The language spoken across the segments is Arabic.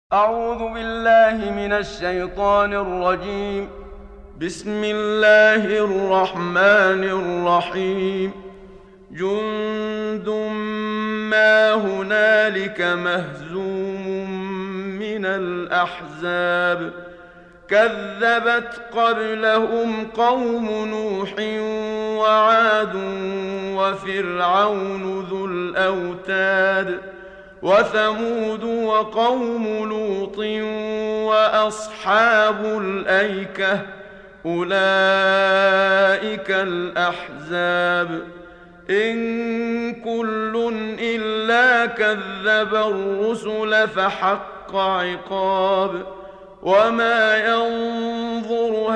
أعوذ بالله من الشيطان الرجيم. بسم الله الرحمن الرحيم. جند ما هنالك مهزوم من الأحزاب كذبت قبلهم قوم نوح وعاد وفرعون ذو الأوتاد وثمود وقوم لوط وأصحاب الأيكة أولئك الأحزاب إن كل إلا كذب الرسل فحق عقاب وما ينظر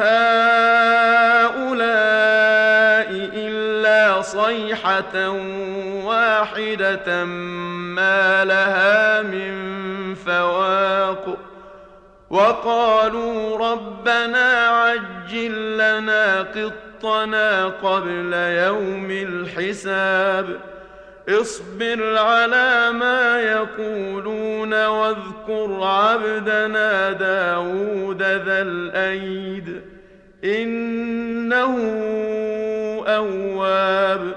هؤلاء إلا صيحة واحدة ما لها من فواق وقالوا ربنا عجل لنا قطنا قبل يوم الحساب اصبر على ما يقولون واذكر عبدنا داود ذا الأيد إنه أواب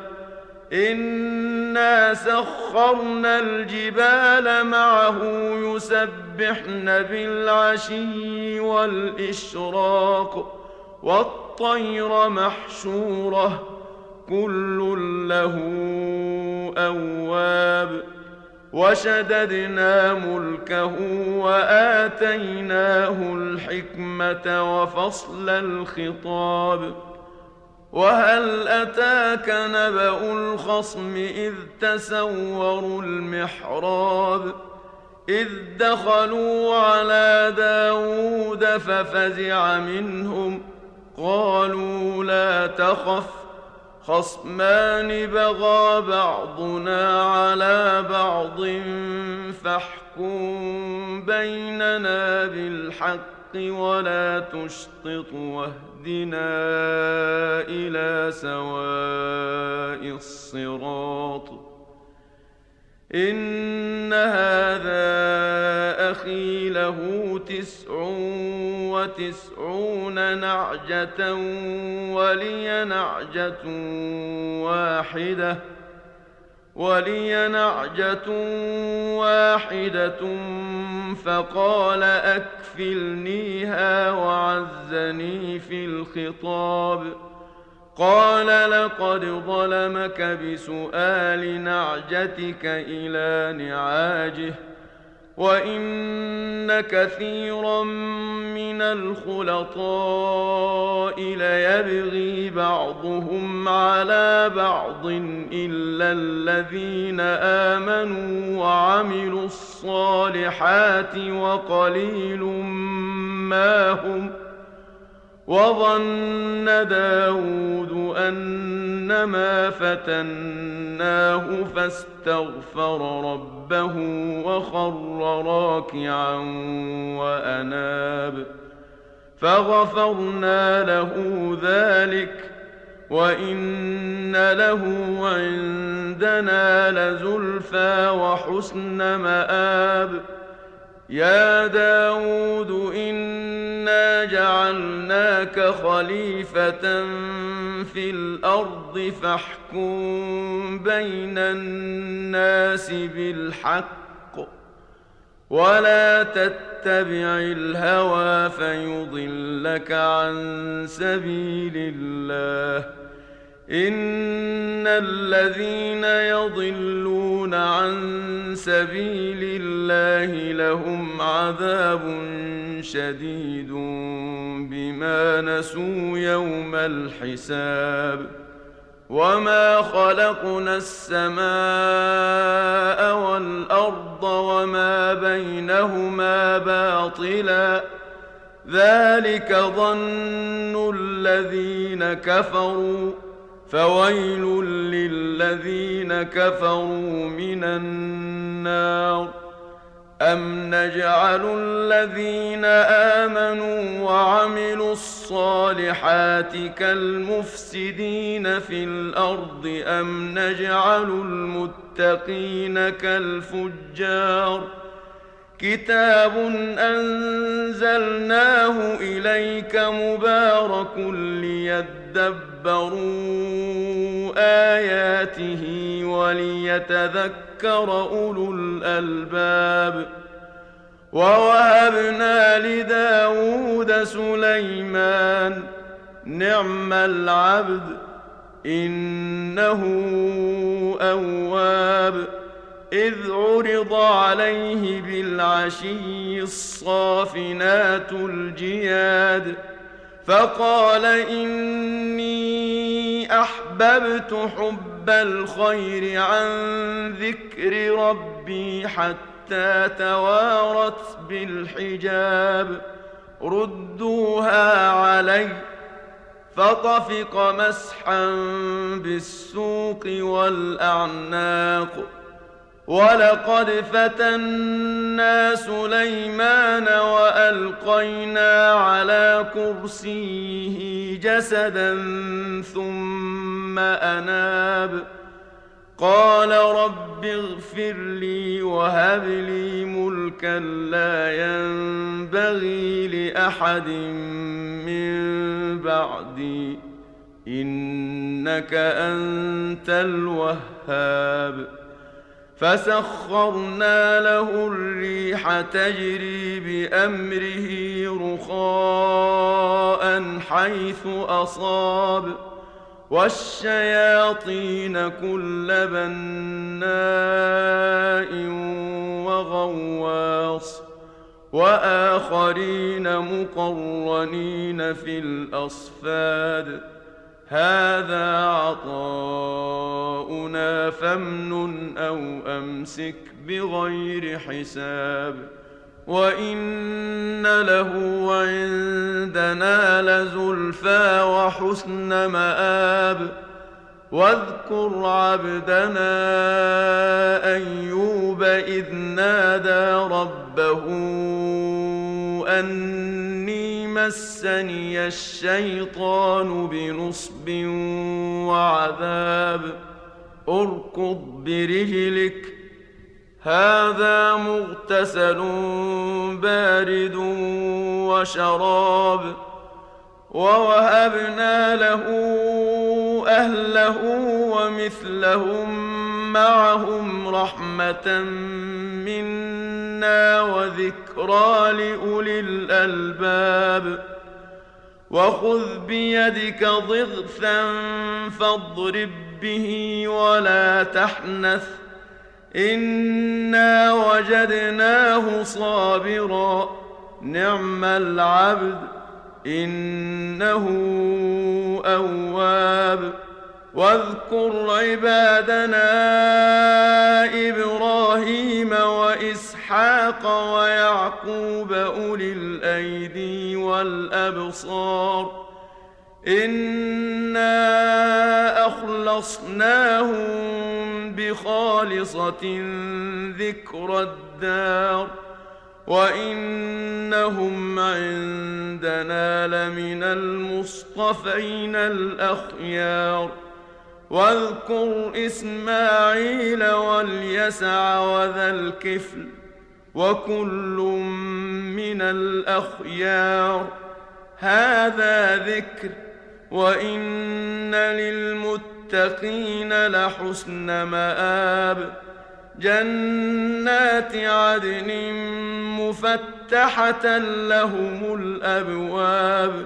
إنا سخرنا الجبال معه يسبحن بالعشي والإشراق والطير محشورة كل له أواب وشددنا ملكه وآتيناه الحكمة وفصل الخطاب وهل أتاك نبأ الخصم إذ تسوروا المحراب إذ دخلوا على داود ففزع منهم قالوا لا تخف خصمان بغى بعضنا على بعض فاحكم بيننا بالحق ولا تشطط واهدنا إلى سواء الصراط إن هذا أخي له 99 نعجة ولي نعجة واحدة فقال أكفلنيها وعزني في الخطاب قال لقد ظلمك بسؤال نعجتك إلى نعاجه وإن كثيرا من الخلطاء ليبغي بعضهم على بعض إلا الذين آمنوا وعملوا الصالحات وقليل ما هم وظن داود أنما فتناه فاستغفر ربه وخر راكعا وأناب فغفرنا له ذلك وإن له عندنا لزلفى وحسن مآب يا داود إنا جعلناك خليفة في الأرض فاحكم بين الناس بالحق ولا تتبع الهوى فيضلك عن سبيل الله إن الذين يضلون عن سبيل الله لهم عذاب شديد بما نسوا يوم الحساب وما خلقنا السماء والأرض وما بينهما باطلا ذلك ظن الذين كفروا فويل للذين كفروا من النار أم نجعل الذين آمنوا وعملوا الصالحات كالمفسدين في الأرض أم نجعل المتقين كالفجار كتاب أنزلناه إليك مبارك ليدبروا آياته وليتذكر أولو الألباب. ووهبنا لداود سليمان نعم العبد إنه أواب. إذ عرض عليه بالعشي الصافنات الجياد فقال إني أحببت حب الخير عن ذكر ربي حتى توارت بالحجاب ردوها علي فطفق مسحا بالسوق والأعناق. ولقد فتنا سليمان وألقينا على كرسيه جسدا ثم أناب قال رب اغفر لي وهب لي ملكا لا ينبغي لأحد من بعدي إنك أنت الوهاب. فسخرنا له الريح تجري بأمره رخاء حيث أصاب والشياطين كل بناء وغواص وآخرين مقرنين في الأصفاد هذا عطاؤنا فامنن أو أمسك بغير حساب. وإن له عندنا لزلفى وحسن مآب. واذكر عبدنا أيوب إذ نادى ربه أني مسني الشيطان بنصب وعذاب اركض برجلك هذا مغتسل بارد وشراب. ووهبنا له أهله ومثلهم معهم رحمة منا وذكرى لأولي الألباب. وخذ بيدك ضغثا فاضرب به ولا تحنث إنا وجدناه صابرا نعم العبد إنه أواب. واذكر عبادنا إبراهيم وإسحاق ويعقوب أولي الأيدي والأبصار إنا أخلصناهم بخالصة ذكر الدار وإنهم عندنا لمن المصطفين الأخيار. واذكر إسماعيل واليسع وذا الكفل وكل من الأخيار هذا ذكر وإن للمتقين لحسن مآب. جنات عدن مفتحة لهم الأبواب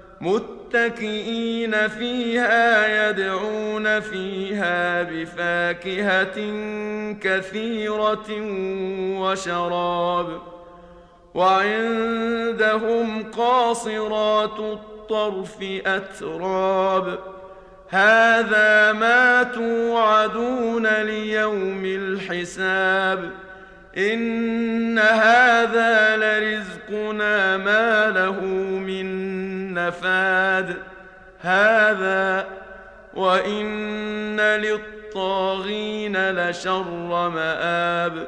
متكئين فيها يدعون فيها بفاكهة كثيرة وشراب. وعندهم قاصرات الطرف أتراب هذا ما توعدون ليوم الحساب إن هذا لرزقنا ما له من نفاد هذا وإن للطاغين لشر مآب.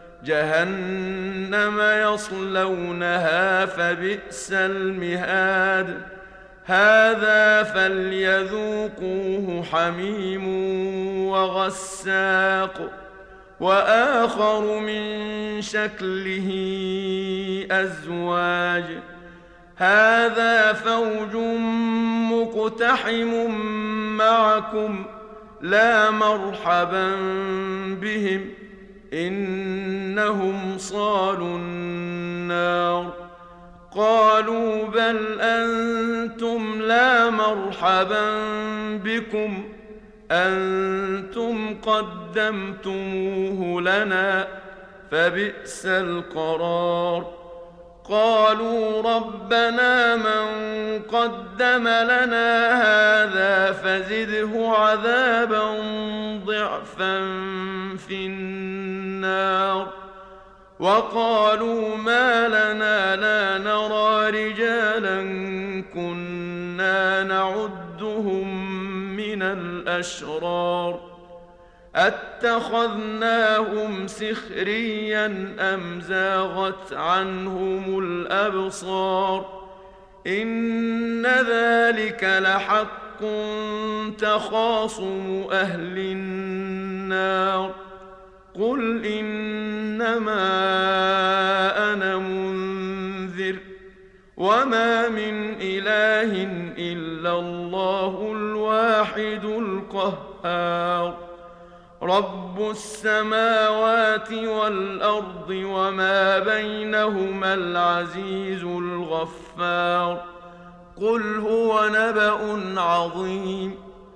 جهنم يصلونها فبئس المهاد هذا فليذوقوه حميم وغساق وآخر من شكله أزواج هذا فوج مقتحم معكم لا مرحبا بهم إنهم صالوا النار قالوا بل أنتم لا مرحبا بكم أنتم قدمتموه لنا فبئس القرار قالوا ربنا من قدم لنا هذا فزده عذابا ضعفا في النار وقالوا ما لنا لا نرى رجالا كنا نعدهم من الأشرار أتخذناهم سخريا أم زاغت عنهم الأبصار إن ذلك لحق تخاصم أهل النار قل إنما أنا منذر وما من إله إلا الله الواحد القهار رب السماوات والأرض وما بينهما العزيز الغفار قل هو نبأ عظيم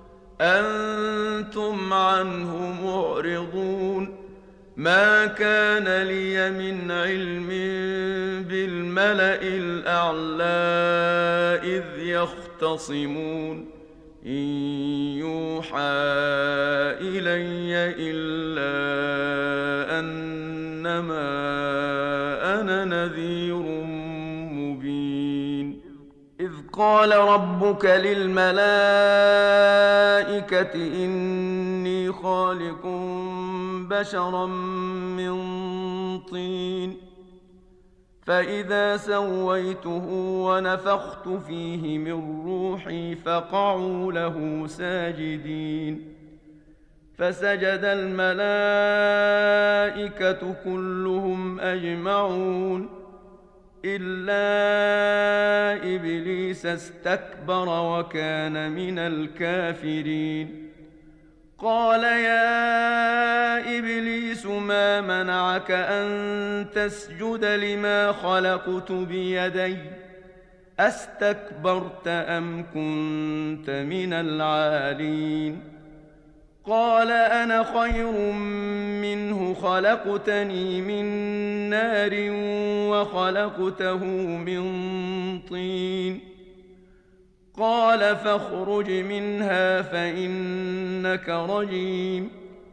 أنتم عنه معرضون ما كان لي من علم بالملأ الأعلى إذ يختصمون إن يوحى إلي إلا أنما أنا نذير مبين إذ قال ربك للملائكة إني خالق بشرا من طين فإذا سويته ونفخت فيه من روحي فقعوا له ساجدين فسجد الملائكة كلهم أجمعون إلا إبليس استكبر وكان من الكافرين قال يا إبليس ما منعك أن تسجد لما خلقت بيدي أستكبرت أم كنت من العالين قال أنا خير منه خلقتني من نار وخلقته من طين قال فاخرج منها فإنك رجيم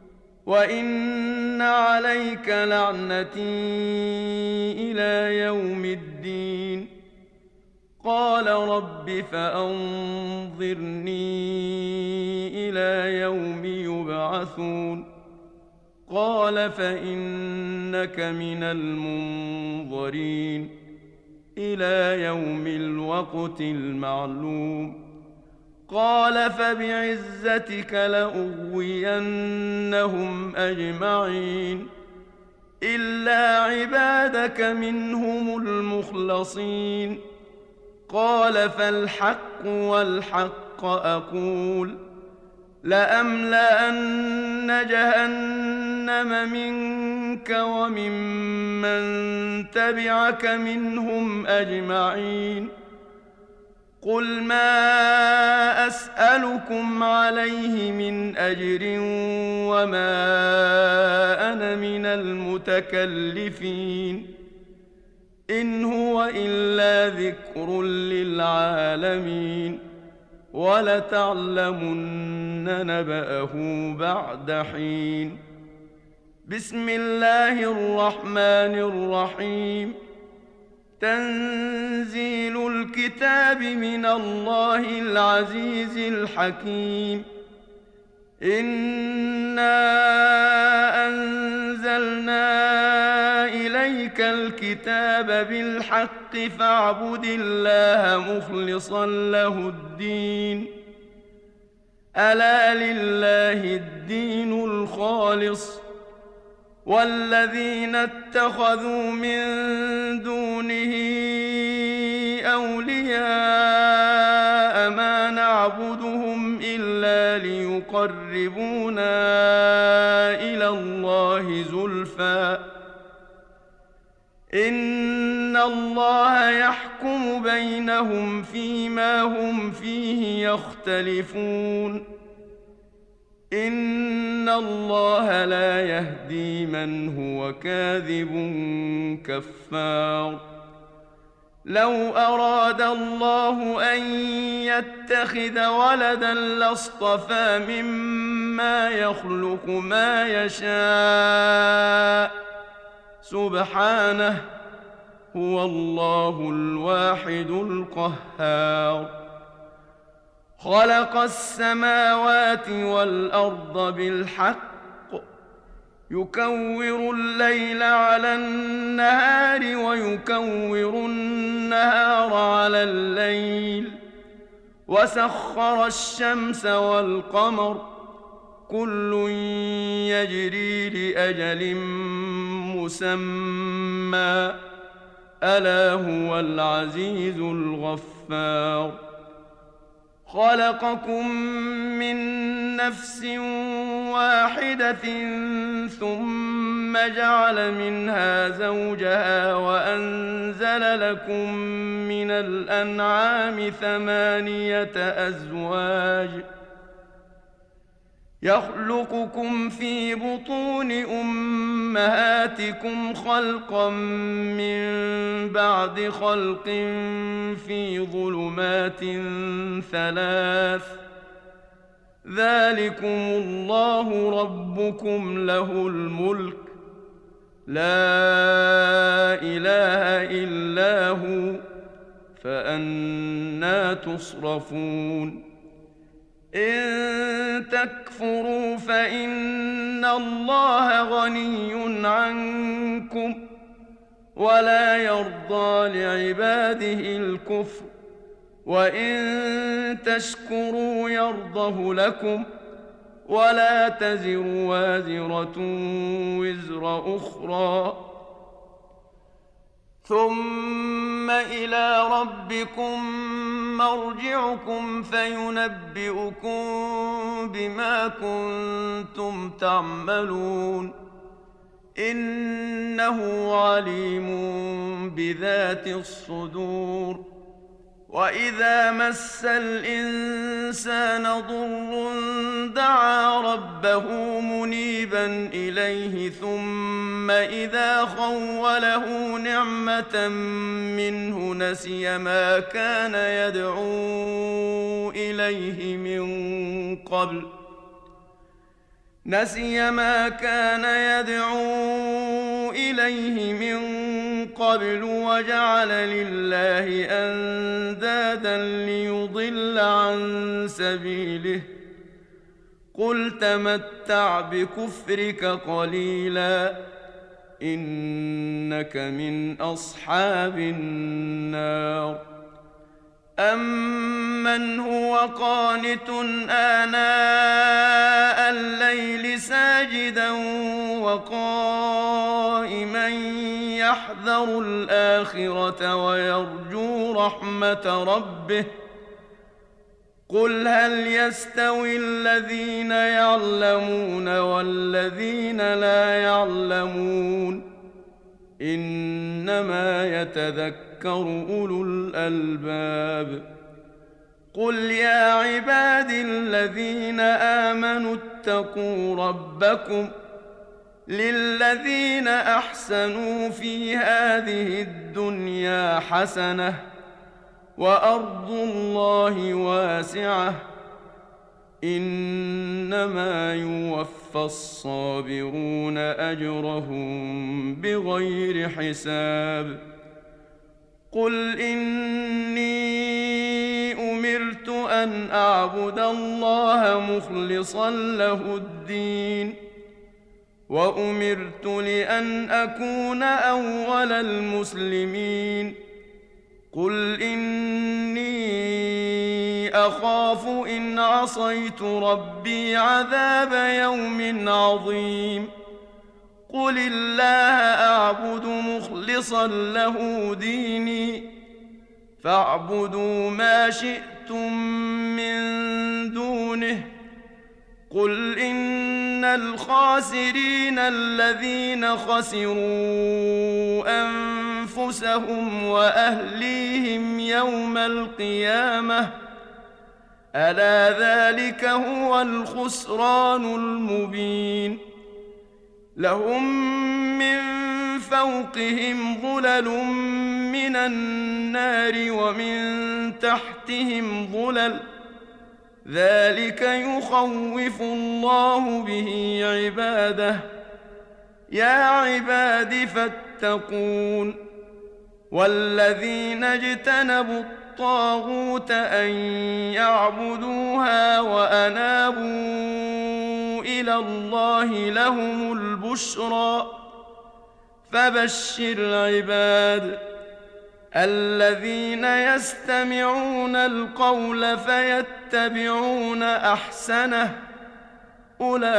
وإن عليك لعنتي إلى يوم الدين قال رب فأنظرني إلى يوم يبعثون قال فإنك من المنظرين إلى يوم الوقت المعلوم قال فبعزتك لأغوينهم أجمعين إلا عبادك منهم المخلصين قال فالحق والحق أقول لأملأن جهنم منك وممن تبعك منهم أجمعين قل ما أسألكم عليه من أجر وما أنا من المتكلفين إن هو إلا ذكر للعالمين ولتعلمن نبأه بعد حين بسم الله الرحمن الرحيم تنزيل الكتاب من الله العزيز الحكيم إنا أنزلنا إليك الكتاب بالحق فاعبد الله مخلصا له الدين ألا لله الدين الخالص والذين اتخذوا من دونه أولياء ما نعبدهم إلا ليقربونا إلى الله زلفى إن الله يحكم بينهم فيما هم فيه يختلفون إن الله لا يهدي من هو كاذب كفار لو أراد الله أن يتخذ ولدا لاصطفى مما يخلق ما يشاء سبحانه هو الله الواحد القهار خلق السماوات والأرض بالحق يكور الليل على النهار ويكور النهار على الليل وسخر الشمس والقمر كل يجري لأجل مسمى ألا هو العزيز الغفار خلقكم من نفس واحدة ثم جعل منها زوجها وأنزل لكم من الأنعام 8 أزواج يخلقكم في بطون أمهاتكم خلقا من بعد خلق في ظلمات 3 ذلكم الله ربكم له الملك لا إله إلا هو فأنى تصرفون إن تكفروا فإن الله غني عنكم ولا يرضى لعباده الكفر وإن تشكروا يرضه لكم ولا تزر وازرة وزر أخرى ثم إلى ربكم مرجعكم فينبئكم بما كنتم تعملون إنه عليم بذات الصدور وإذا مس الإنسان ضر دعا ربه منيبا إليه ثم إذا خوله نعمة منه نسي ما كان يدعو إليه من قبل وجعل لله أندادا ليضل عن سبيله قل تمتع بكفرك قليلا إنك من أصحاب النار أمن هو قانت آناء الليل ساجدا وقائما يحذر الآخرة ويرجو رحمة ربه قل هل يستوي الذين يعلمون والذين لا يعلمون إنما يتذكر أولو الألباب قل يا عبادي الذين آمنوا اتقوا ربكم للذين أحسنوا في هذه الدنيا حسنة وأرض الله واسعة إنما يوفى الصابرون أجرهم بغير حساب قل إني أمرت أن أعبد الله مخلصا له الدين وأمرت لأن أكون أول المسلمين قل إني أخاف إن عصيت ربي عذاب يوم عظيم قل الله أعبد مخلصا له ديني فاعبدوا ما شئتم من دونه قل إن الخاسرين الذين خسروا أنفسهم وأهليهم يوم القيامة ألا ذلك هو الخسران المبين لهم من فوقهم ظلل من النار ومن تحتهم ظلل ذلك يخوف الله به عباده يا عباد فاتقون والذين اجتنبوا الطاغوت أن يعبدوها وأنابوا إلى الله لهم البشرى فبشر عباد الذين يستمعون القول فيتبعون أحسنه أولئك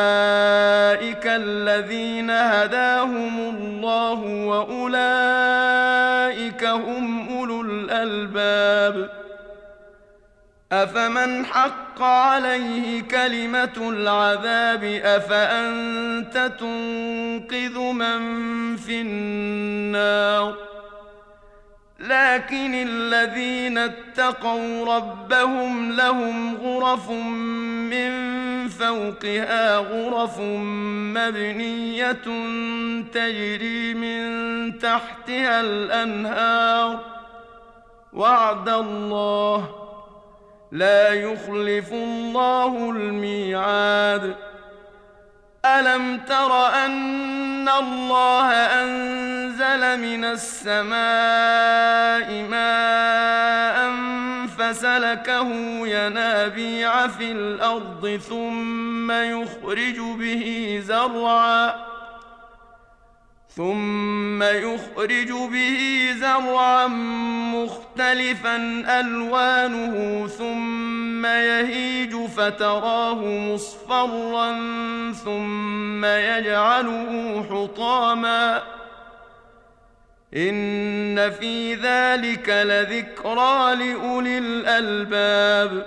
الذين هداهم الله وأولئك هم أولو الألباب أفمن حق عليه كلمة العذاب أفأنت تنقذ من في النار لكن الذين اتقوا ربهم لهم غرف من فوقها غرف مبنية تجري من تحتها الأنهار وعد الله لا يخلف الله الميعاد ألم تر أن الله أنزل من السماء ماء فسلكه ينابيع في الأرض ثم يخرج به زرعا مختلفا ألوانه ثم يهيج فتراه مصفرا ثم يجعله حطاما إن في ذلك لذكرى لأولي الألباب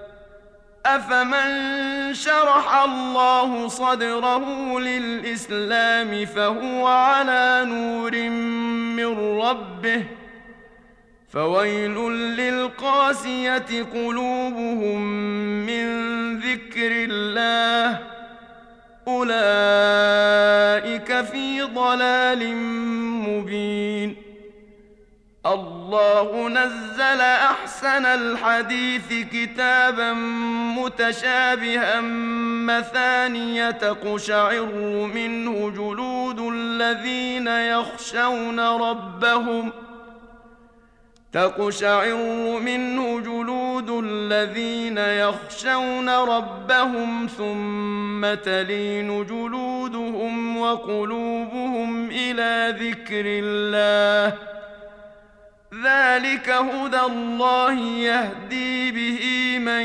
أفمن شرح الله صدره للإسلام فهو على نور من ربه فويل للقاسية قلوبهم من ذكر الله أولئك في ضلال مبين الله نزل أحسن الحديث كتابا متشابها مثانية تقشعر منه جلود الذين يخشون ربهم ثم تلين جلودهم وقلوبهم إلى ذكر الله ذلك هدى الله يهدي به من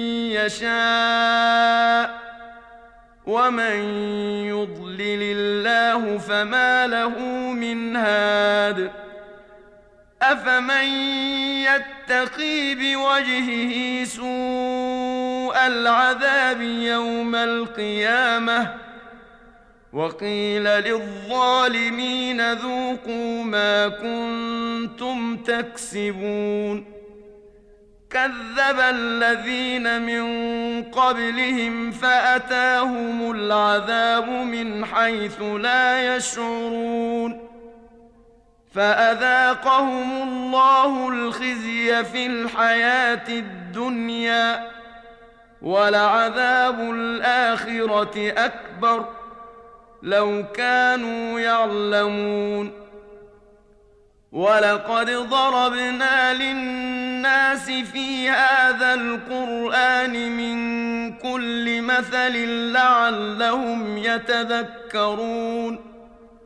يشاء ومن يضلل الله فما له من هاد أفمن يتقي بوجهه سوء العذاب يوم القيامة وقيل للظالمين ذوقوا ما كنتم تكسبون كذب الذين من قبلهم فأتاهم العذاب من حيث لا يشعرون فأذاقهم الله الخزي في الحياة الدنيا ولعذاب الآخرة أكبر لو كانوا يعلمون ولقد ضربنا للناس في هذا القرآن من كل مثل لعلهم يتذكرون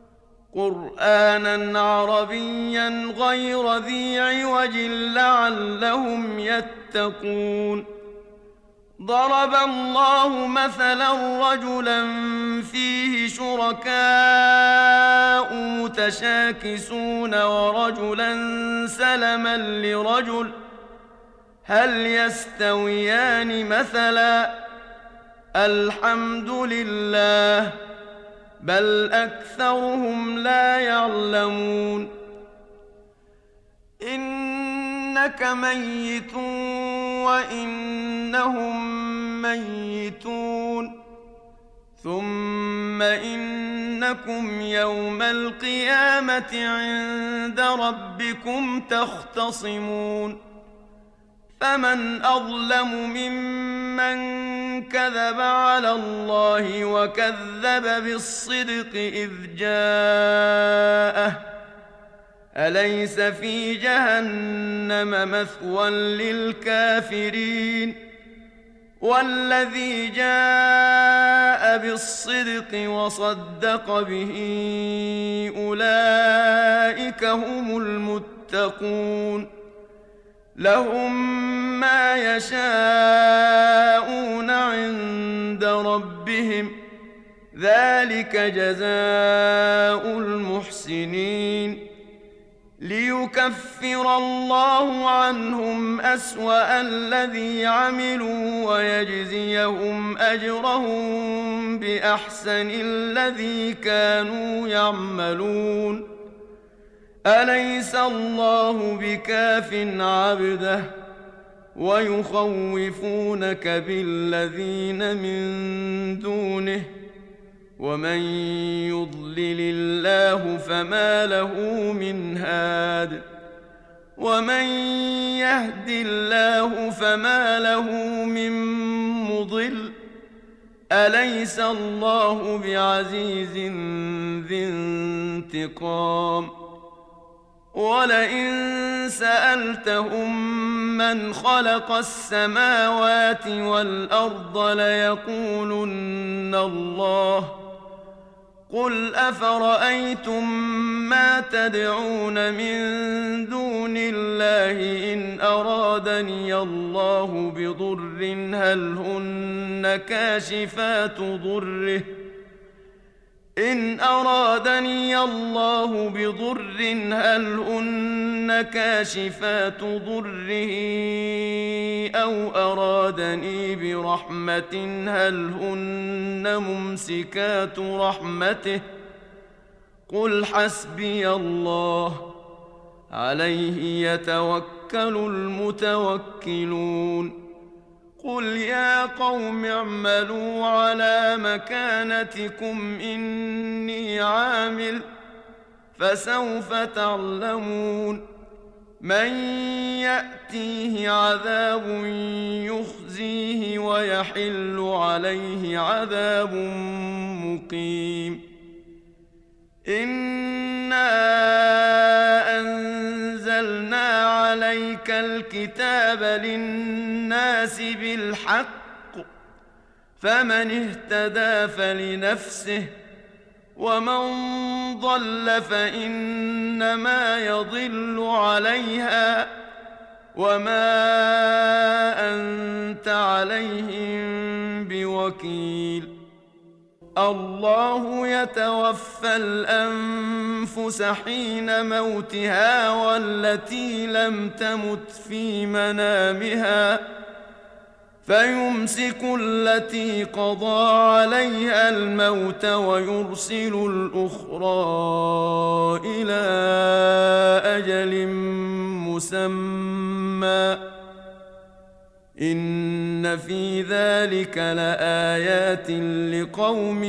قرآنا عربيا غير ذي عوج لعلهم يتقون ضرب الله مثلا رجلا فيه شركاء متشاكسون ورجلا سلما لرجل هل يستويان مثلا الحمد لله بل أكثرهم لا يعلمون إنك ميت وإنهم ميتون ثم إنكم يوم القيامة عند ربكم تختصمون فمن أظلم ممن كذب على الله وكذب بالصدق إذ جاءه أليس في جهنم مثوى للكافرين والذي جاء بالصدق وصدق به أولئك هم المتقون لهم ما يشاءون عند ربهم ذلك جزاء المحسنين ليكفر الله عنهم أسوأ الذي عملوا ويجزيهم أجرهم بأحسن الذي كانوا يعملون أليس الله بكاف عبده ويخوفونك بالذين من دونه ومن يضلل الله فما له من هاد ومن يهد الله فما له من مضل أليس الله بعزيز ذي انتقام ولئن سألتهم من خلق السماوات والأرض ليقولن الله قل أفرأيتم ما تدعون من دون الله إن أرادني الله بضر هل هن كاشفات ضره إن أرادني الله بضر هل هن كاشفات ضره أو أرادني برحمة هل هن ممسكات رحمته قل حسبي الله عليه يتوكل المتوكلون قل يا قوم اعملوا على مكانتكم إني عامل فسوف تعلمون من يأتيه عذاب يخزيه ويحل عليه عذاب مقيم إنا أنزلنا عليك الكتاب للناس بالحق فمن اهتدى فلنفسه ومن ضل فإنما يضل عليها وما أنت عليهم بوكيل الله يتوفى الأنفس حين موتها والتي لم تمت في منامها فيمسك التي قضى عليها الموت ويرسل الأخرى إلى أجل مسمى إن في ذلك لآيات لقوم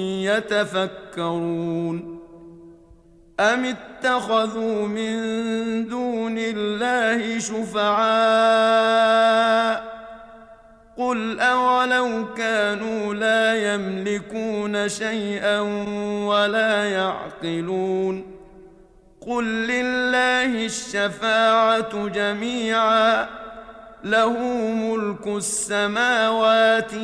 يتفكرون أم اتخذوا من دون الله شفعاء قل أولو كانوا لا يملكون شيئا ولا يعقلون قل لله الشفاعة جميعا له ملك السماوات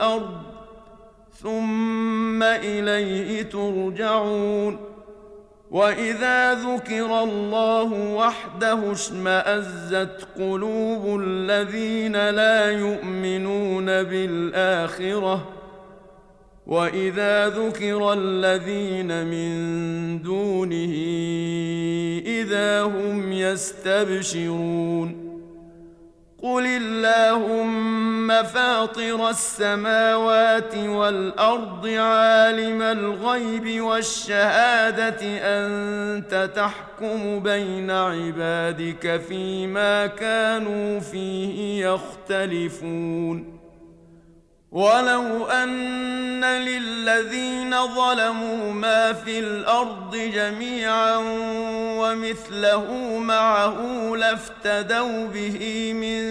والأرض ثم إليه ترجعون وإذا ذكر الله وحده اشمأزت قلوب الذين لا يؤمنون بالآخرة وإذا ذكر الذين من دونه إذا هم يستبشرون قل اللهم فاطر السماوات والأرض عالم الغيب والشهادة أنت تحكم بين عبادك فيما كانوا فيه يختلفون ولو أن للذين ظلموا ما في الأرض جميعا ومثله معه لافتدوا به من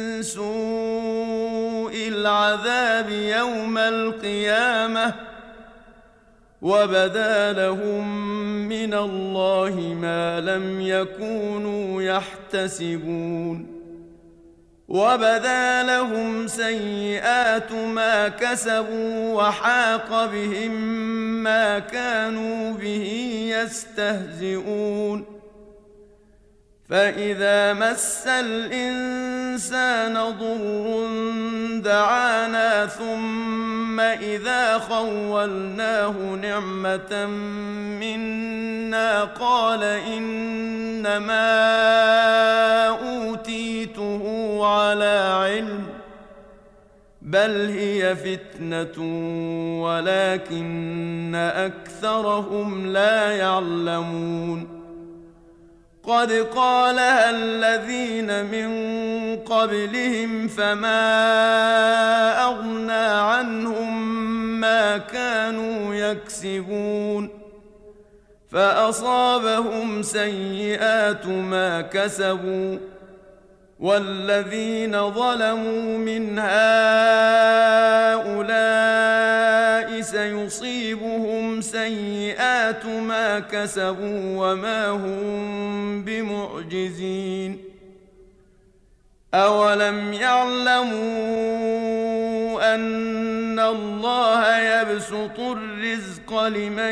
سوء العذاب يوم القيامة وبدا لهم من الله ما لم يكونوا يحتسبون وبدا لهم سيئات ما كسبوا وحاق بهم ما كانوا به يستهزئون فإذا مس الإنسان ضر دعانا ثم إذا خولناه نعمة منا قال إنما أوتيته على علم بل هي فتنة ولكن أكثرهم لا يعلمون قد قالها الذين من قبلهم فما أغنى عنهم ما كانوا يكسبون فأصابهم سيئات ما كسبوا والذين ظلموا من هؤلاء سيصيبهم سيئات ما كسبوا وما هم بمعجزين أولم يعلموا أن الله يبسط الرزق لمن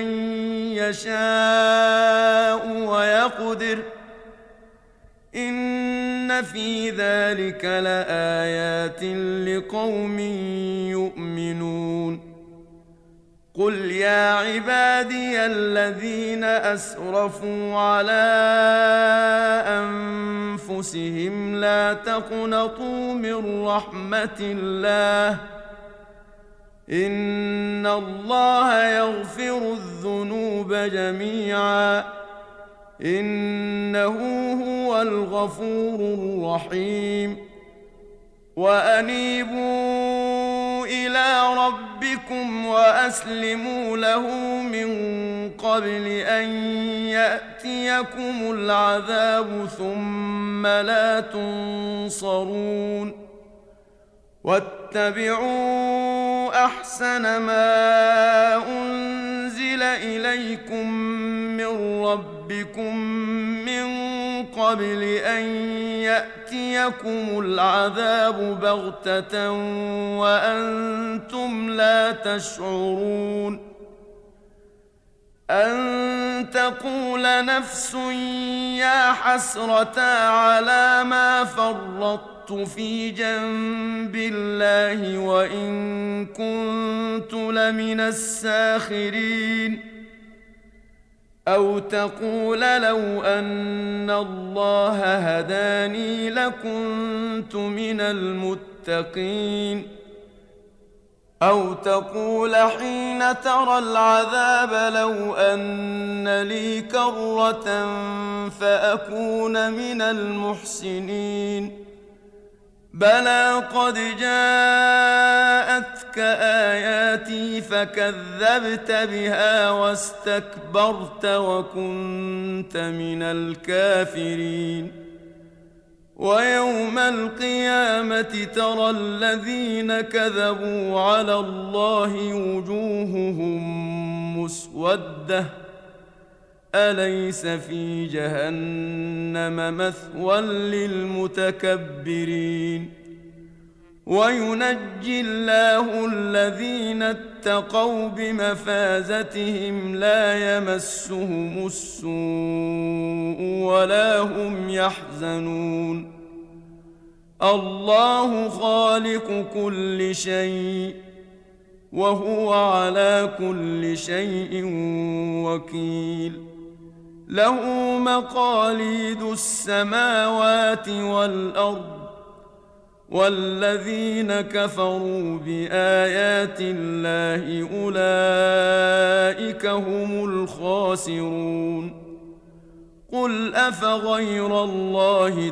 يشاء ويقدر إن في ذلك لآيات لقوم يؤمنون قل يا عبادي الذين أسرفوا على أنفسهم لا تقنطوا من رحمة الله إن الله يغفر الذنوب جميعا إنه هو الغفور الرحيم وأنيبوا إلى ربكم وأسلموا له من قبل أن يأتيكم العذاب ثم لا تنصرون واتبعوا أحسن ما أنزل إليكم من ربكم من قبل أن يأتيكم العذاب بغتة وأنتم لا تشعرون أن تقول نفس يا حسرة على ما فرطت في جنب الله وإن كنت لمن الساخرين أو تقول لو أن الله هداني لكنت من المتقين أو تقول حين ترى العذاب لو أن لي كرة فأكون من المحسنين بلى قد جاءتك آياتي فكذبت بها واستكبرت وكنت من الكافرين ويوم القيامة ترى الذين كذبوا على الله وجوههم مسودة أليس في جهنم مثوى للمتكبرين وينجي الله الذين اتقوا بمفازتهم لا يمسهم السوء ولا هم يحزنون. الله خالق كل شيء وهو على كل شيء وكيل. له مقاليد السماوات والأرض، والذين كفروا بآيات الله أولئك هم الخاسرون. قل أفغير الله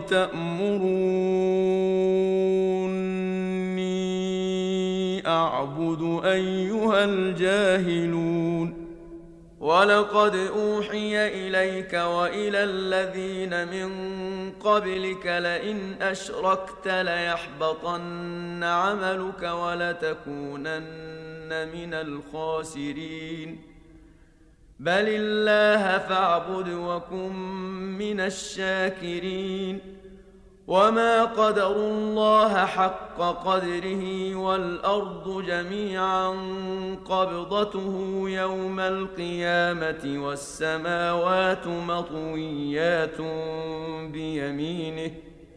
تأمروني أعبد أيها الجاهلون. ولقد أوحي إليك وإلى الذين من قبلك لئن أشركت ليحبطن عملك ولتكونن من الخاسرين. بل الله فاعبد وكن من الشاكرين. وما قدروا الله حق قدره والأرض جميعا قبضته يوم القيامة والسماوات مطويات بيمينه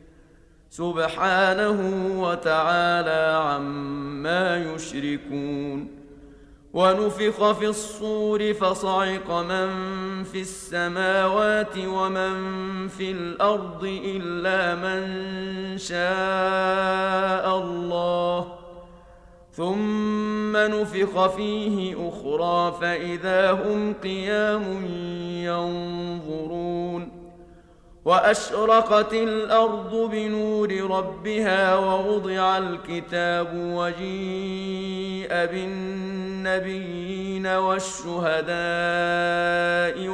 سبحانه وتعالى عما يشركون. ونفخ في الصور فصعق من في السماوات ومن في الأرض إلا من شاء الله، ثم نفخ فيه أخرى فإذا هم قيام ينظرون. وأشرقت الأرض بنور ربها ووضع الكتاب وجيء بالنبيين والشهداء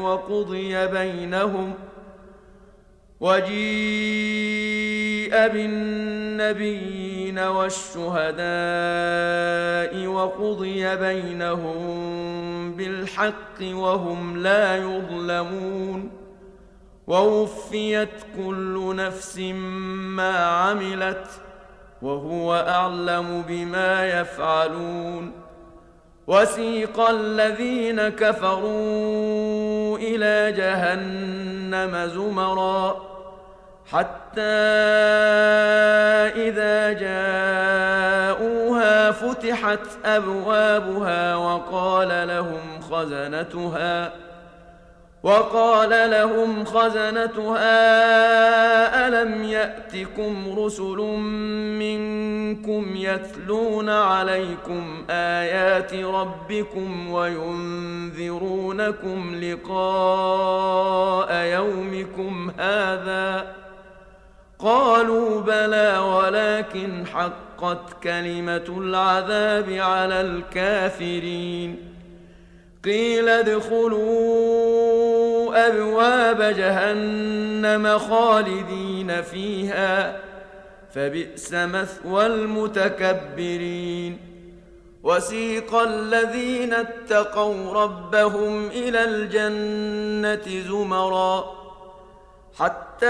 وقضي بينهم بالحق وهم لا يظلمون. ووفيت كل نفس ما عملت وهو أعلم بما يفعلون. وسيق الذين كفروا إلى جهنم زمرا حتى إذا جاءوها فتحت أبوابها وقال لهم خزنتها ألم يأتكم رسل منكم يتلون عليكم آيات ربكم وينذرونكم لقاء يومكم هذا؟ قالوا بلى ولكن حقت كلمة العذاب على الكافرين. قيل ادخلوا أبواب جهنم خالدين فيها فبئس مثوى المتكبرين. وسيق الذين اتقوا ربهم إلى الجنة زمرا حتى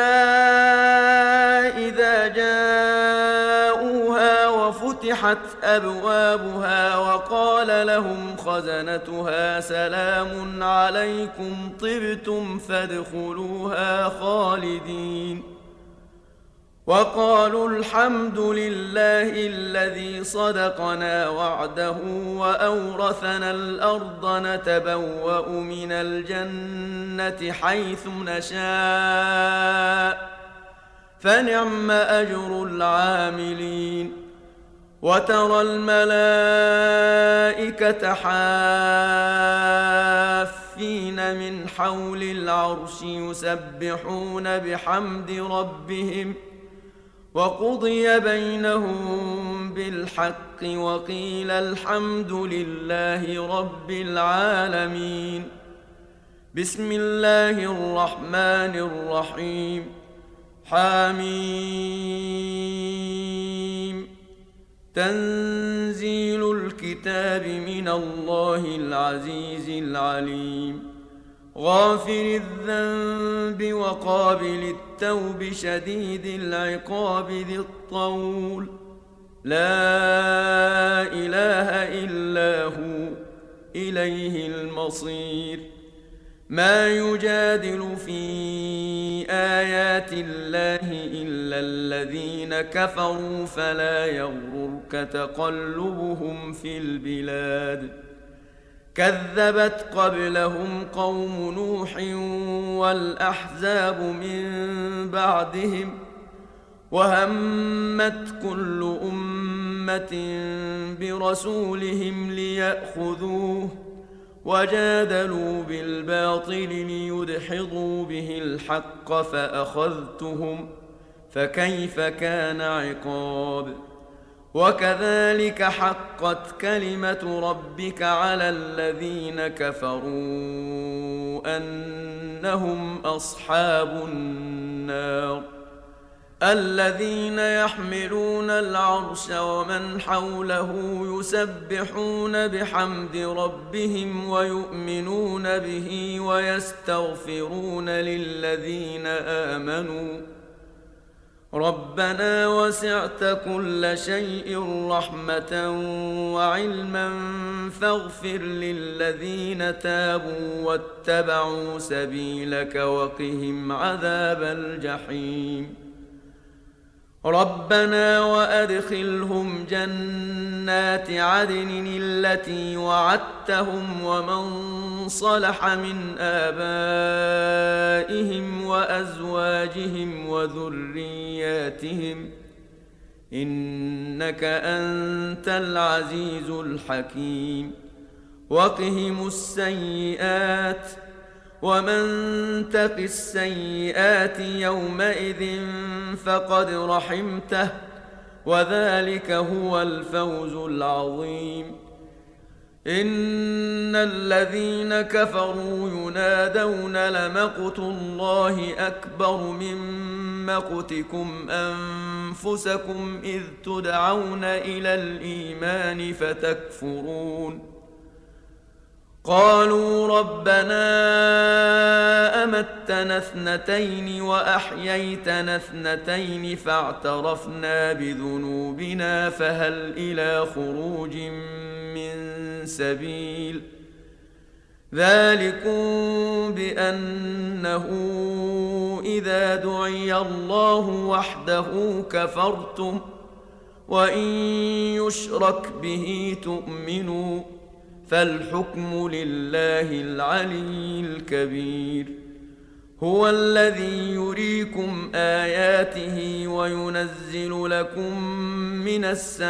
إذا جاءوها وفتحت أبوابها وقال لهم خزنتها سلام عليكم طبتم فادخلوها خالدين. وقالوا الحمد لله الذي صدقنا وعده وأورثنا الأرض نتبوأ من الجنة حيث نشاء فنعم أجر العاملين. وترى الملائكة حافين من حول العرش يسبحون بحمد ربهم وقضي بينهم بالحق وقيل الحمد لله رب العالمين. بسم الله الرحمن الرحيم. حميم. تنزيل الكتاب من الله العزيز العليم. غافر الذنب وقابل التوب شديد العقاب ذي الطول لا إله إلا هو إليه المصير. ما يجادل في آيات الله إلا الذين كفروا فلا يغررك تقلبهم في البلاد. كذبت قبلهم قوم نوح والأحزاب من بعدهم وهمت كل أمة برسولهم ليأخذوه وجادلوا بالباطل ليدحضوا به الحق فأخذتهم فكيف كان عقاب. وكذلك حقت كلمة ربك على الذين كفروا أنهم أصحاب النار. الذين يحملون العرش ومن حوله يسبحون بحمد ربهم ويؤمنون به ويستغفرون للذين آمنوا ربنا وسعت كل شيء رحمة وعلما فاغفر للذين تابوا واتبعوا سبيلك وقهم عذاب الجحيم. ربنا وأدخلهم جنات عدن التي وعدتهم ومن صلح من آبائهم وأزواجهم وذرياتهم إنك أنت العزيز الحكيم. وقهم السيئات ومن تق السيئات يومئذ فقد رحمته وذلك هو الفوز العظيم. إن الذين كفروا ينادون لمقت الله أكبر من مقتكم أنفسكم إذ تدعون إلى الإيمان فتكفرون. قالوا ربنا أمتنا اثنتين وأحييتنا اثنتين فاعترفنا بذنوبنا فهل إلى خروج من سبيل. ذلكم بأنه إذا دعي الله وحده كفرتم وإن يشرك به تؤمنوا فالحكم لله العلي الكبير. هو الذي يريكم آياته وينزل لكم من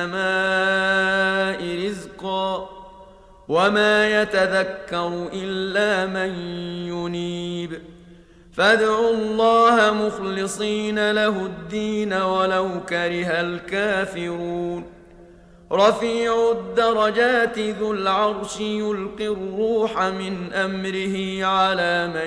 السماء رزقا وما يتذكر إلا من ينيب. فادعوا الله مخلصين له الدين ولو كره الكافرون. رفيع الدرجات ذو العرش يلقي الروح من أمره على من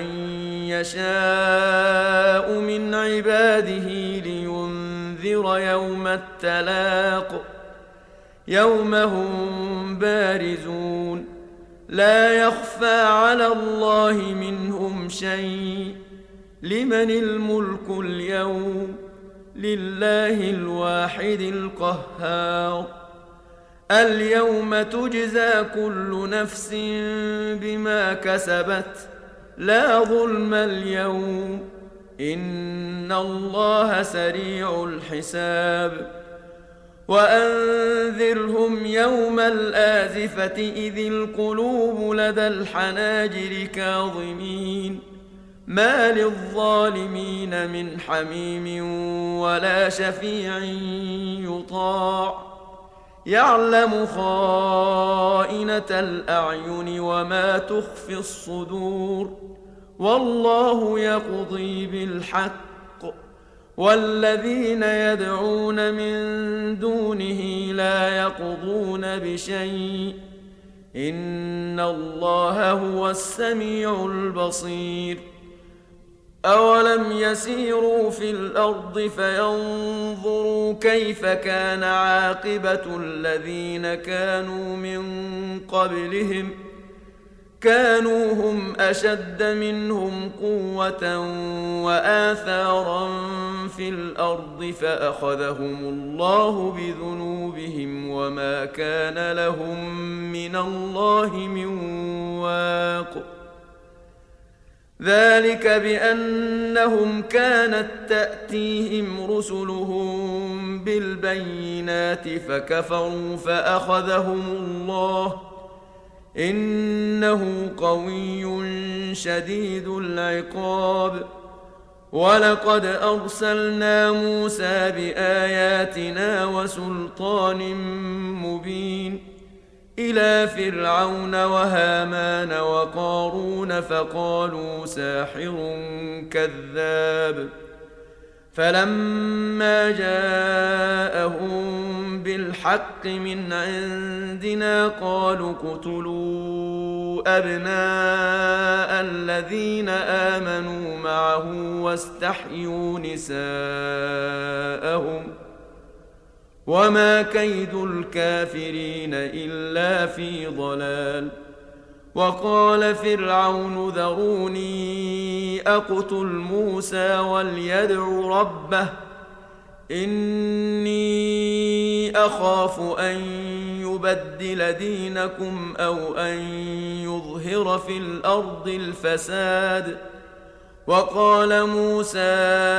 يشاء من عباده لينذر يوم التلاق يوم هم بارزون لا يخفى على الله منهم شيء. لمن الملك اليوم لله الواحد القهار. اليوم تجزى كل نفس بما كسبت لا ظلم اليوم إن الله سريع الحساب. وأنذرهم يوم الآزفة إذ القلوب لدى الحناجر كاظمين ما للظالمين من حميم ولا شفيع يطاع. يعلم خائنة الأعين وما تخفي الصدور والله يقضي بالحق والذين يدعون من دونه لا يقضون بشيء إن الله هو السميع البصير. أولم يسيروا في الأرض فينظروا كيف كان عاقبة الذين كانوا من قبلهم كانوا هم أشد منهم قوة وآثارا في الأرض فأخذهم الله بذنوبهم وما كان لهم من الله من واق. ذلك بأنهم كانت تأتيهم رسلهم بالبينات فكفروا فأخذهم الله إنه قوي شديد العقاب. ولقد أرسلنا موسى بآياتنا وسلطان مبين إلى فرعون وهامان وقارون فقالوا ساحر كذاب. فلما جاءهم بالحق من عندنا قالوا اقتلوا أبناء الذين آمنوا معه واستحيوا نساءهم وما كيد الكافرين إلا في ضلال. وقال فرعون ذروني أقتل موسى وليدع ربه إني أخاف أن يبدل دينكم أو أن يظهر في الأرض الفساد. وقال موسى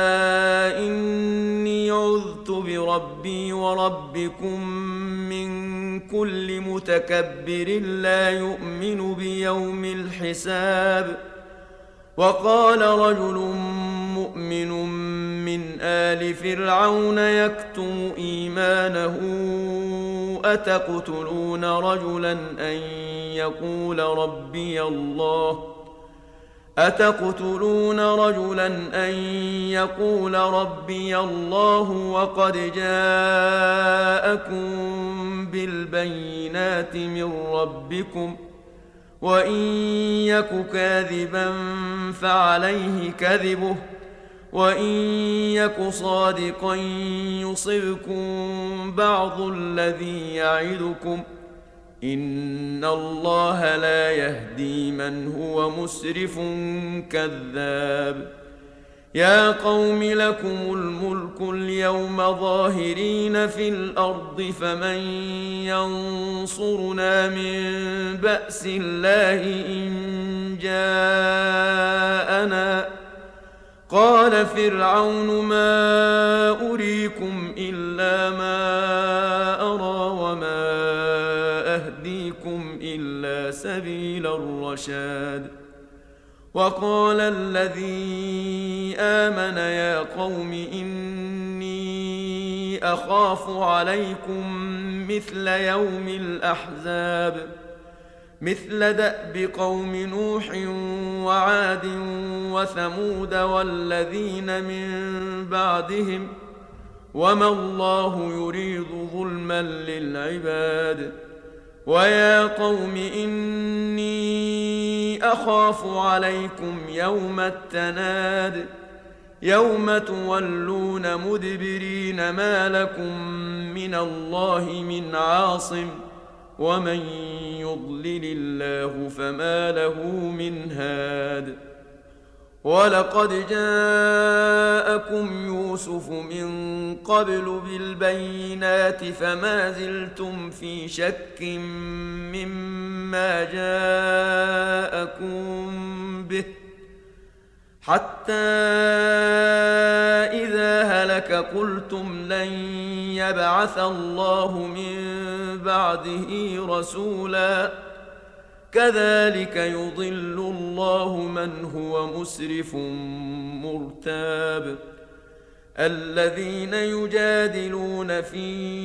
إني عذت بربي وربكم من كل متكبر لا يؤمن بيوم الحساب. وقال رجل مؤمن من آل فرعون يكتم إيمانه أتقتلون رجلا أن يقول ربي الله وقد جاءكم بالبينات من ربكم وإن يك كاذبا فعليه كذبه وإن يك صادقا يصبكم بعض الذي يعدكم إن الله لا يهدي من هو مسرف كذاب. يا قوم لكم الملك اليوم ظاهرين في الأرض فمن ينصرنا من بأس الله إن جاءنا. قال فرعون ما أريكم إلا ما أرى وما أهديكم إلا سبيل الرشاد. وقال الذي آمن يا قوم إني أخاف عليكم مثل يوم الأحزاب مثل دأب قوم نوح وعاد وثمود والذين من بعدهم وما الله يريد ظلما للعباد. ويا قوم إني أخاف عليكم يوم التناد يوم تولون مدبرين ما لكم من الله من عاصم ومن يضلل الله فما له من هاد. ولقد جاءكم يوسف من قبل بالبينات فما زلتم في شك مما جاءكم به حتى إذا هلك قلتم لن يبعث الله من بعده رسولا كذلك يضل الله من هو مسرف مرتاب. الذين يجادلون في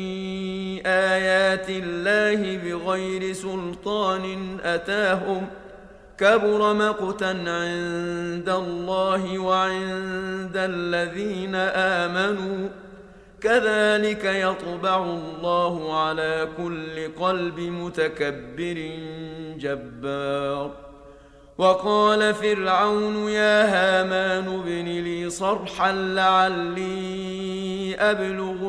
آيات الله بغير سلطان أتاهم كبر مقتا عند الله وعند الذين آمنوا كذلك يطبع الله على كل قلب متكبر جبار. وقال فرعون يا هامان ابن لي صرحا لعلي أبلغ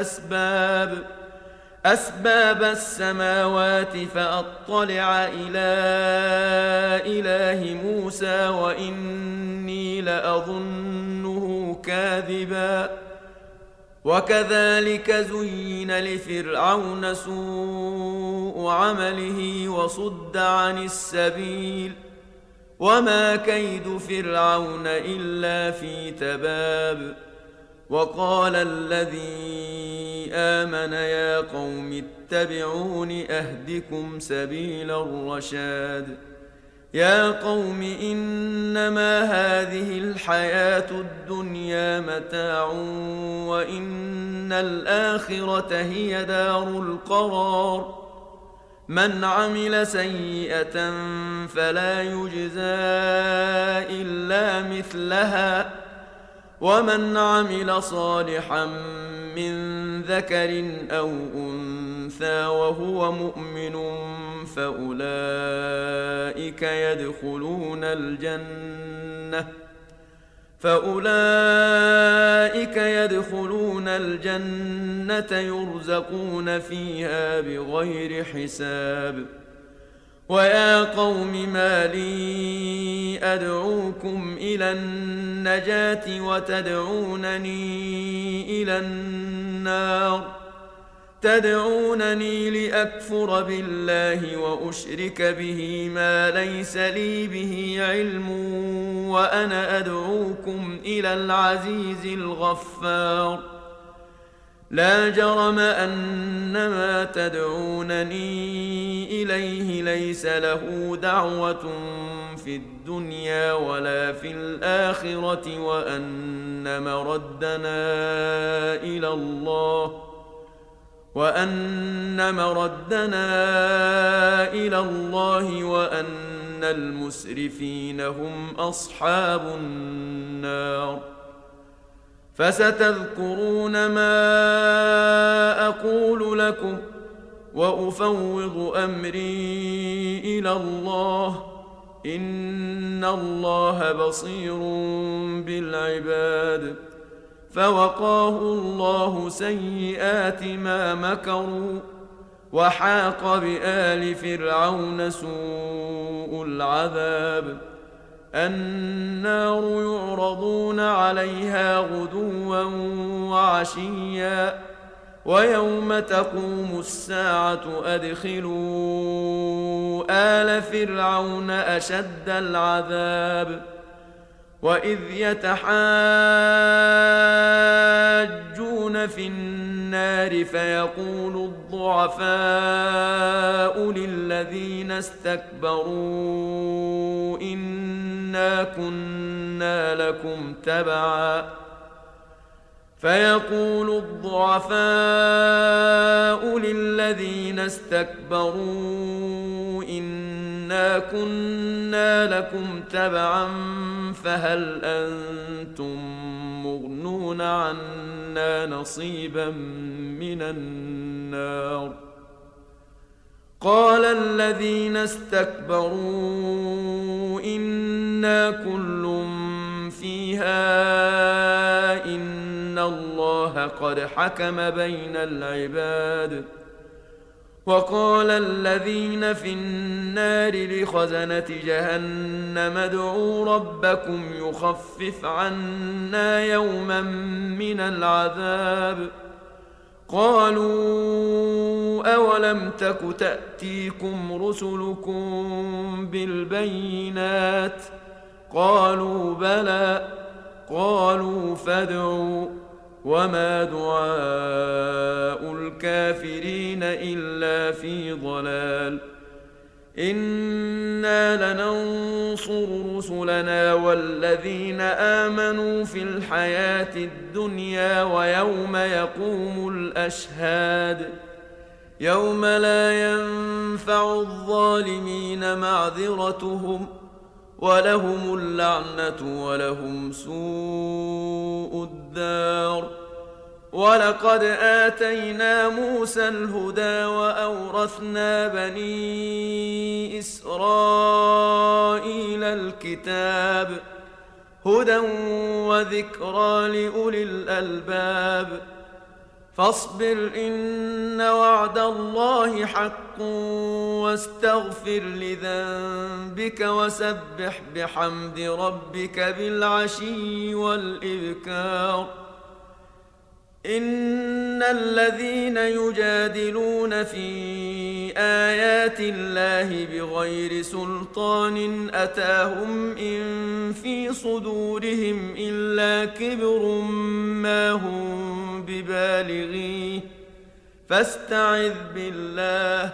أسباب السماوات فأطلع إلى إله موسى وإني لأظنه كاذبا وكذلك زين لفرعون سوء عمله وصد عن السبيل وما كيد فرعون إلا في تباب وقال الذي آمن يا قوم اتبعون أهدكم سبيل الرشاد يا قوم إنما هذه الحياة الدنيا متاع وإن الآخرة هي دار القرار من عمل سيئة فلا يجزى إلا مثلها ومن عمل صالحا من ذكر أو أنثى وهو مؤمن فأولئك يدخلون الجنة يرزقون فيها بغير حساب ويا قوم ما لي أدعوكم إلى النجاة وتدعونني إلى النار تدعونني لأكفر بالله وأشرك به ما ليس لي به علم وأنا أدعوكم إلى العزيز الغفار لا جرم أن ما تدعونني إليه ليس له دعوة في الدنيا ولا في الآخرة وأن مردنا إلى الله وأن المسرفين هم أصحاب النار فستذكرون ما أقول لكم وأفوض أمري إلى الله إن الله بصير بالعباد فوقاه الله سيئات ما مكروا وحاق بآل فرعون سوء العذاب النار يعرضون عليها غدوا وعشيا ويوم تقوم الساعة أدخلوا آل فرعون أشد العذاب وإذ يتحاجون في النار فيقول الضعفاء للذين استكبروا إنا كنا لكم تبعا فهل أنتم مغنون عنا نصيبا من النار قال الذين استكبروا إنا كل فيها إن الله قد حكم بين العباد وقال الذين في النار لخزنة جهنم ادعوا ربكم يخفف عنا يوما من العذاب قالوا أولم تك تأتيكم رسلكم بالبينات قالوا بلى قالوا فادعوا وما دعاء الكافرين إلا في ضلال إنا لننصر رسلنا والذين آمنوا في الحياة الدنيا ويوم يقوم الأشهاد يوم لا ينفع الظالمين معذرتهم ولهم اللعنة ولهم سوء الدار ولقد آتينا موسى الهدى وأورثنا بني إسرائيل الكتاب هدى وذكرى لأولي الألباب فاصبر إن وعد الله حق واستغفر لذنبك وسبح بحمد ربك بالعشي والإبكار. إن الذين يجادلون في آيات الله بغير سلطان أتاهم إن في صدورهم إلا كبر ما هم ببالغيه فاستعذ بالله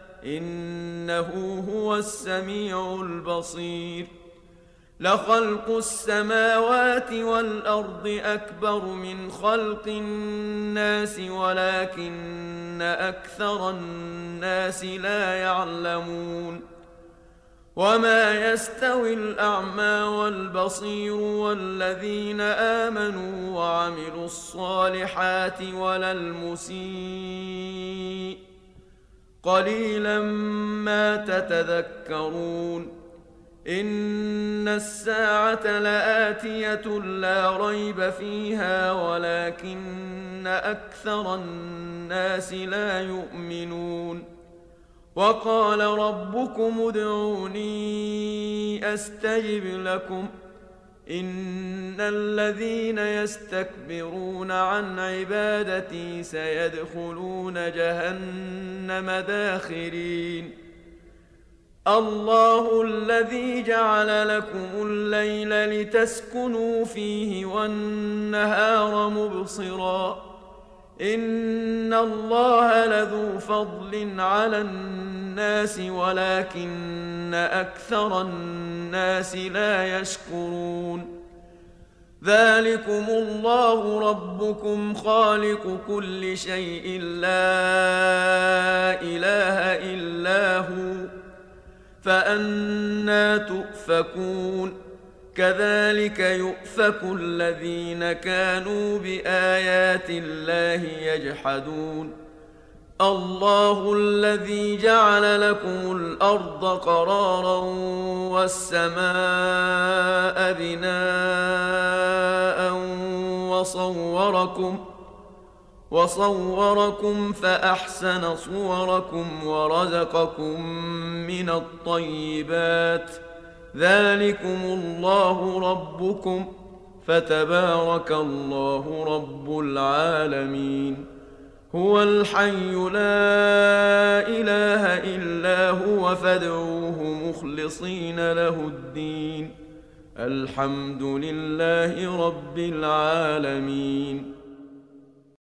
إنه هو السميع البصير. لخلق السماوات والأرض أكبر من خلق الناس ولكن أكثر الناس لا يعلمون. وما يستوي الأعمى والبصير والذين آمنوا وعملوا الصالحات ولا المسيء قليلا ما تتذكرون. إن الساعة لآتية لا ريب فيها ولكن أكثر الناس لا يؤمنون. وقال ربكم ادعوني أستجب لكم إن الذين يستكبرون عن عبادتي سيدخلون جهنم داخرين. الله الذي جعل لكم الليل لتسكنوا فيه والنهار مبصرا إن الله لذو فضل على الناس ولكن أكثر الناس لا يشكرون. ذلكم الله ربكم خالق كل شيء لا إله إلا هو فأنى تؤفكون. كذلك يؤفك الذين كانوا بآيات الله يجحدون. الله الذي جعل لكم الأرض قرارا والسماء بناء وصوركم فأحسن صوركم ورزقكم من الطيبات. ذلكم الله ربكم فتبارك الله رب العالمين. هو الحي لا إله إلا هو فادعوه مخلصين له الدين الحمد لله رب العالمين.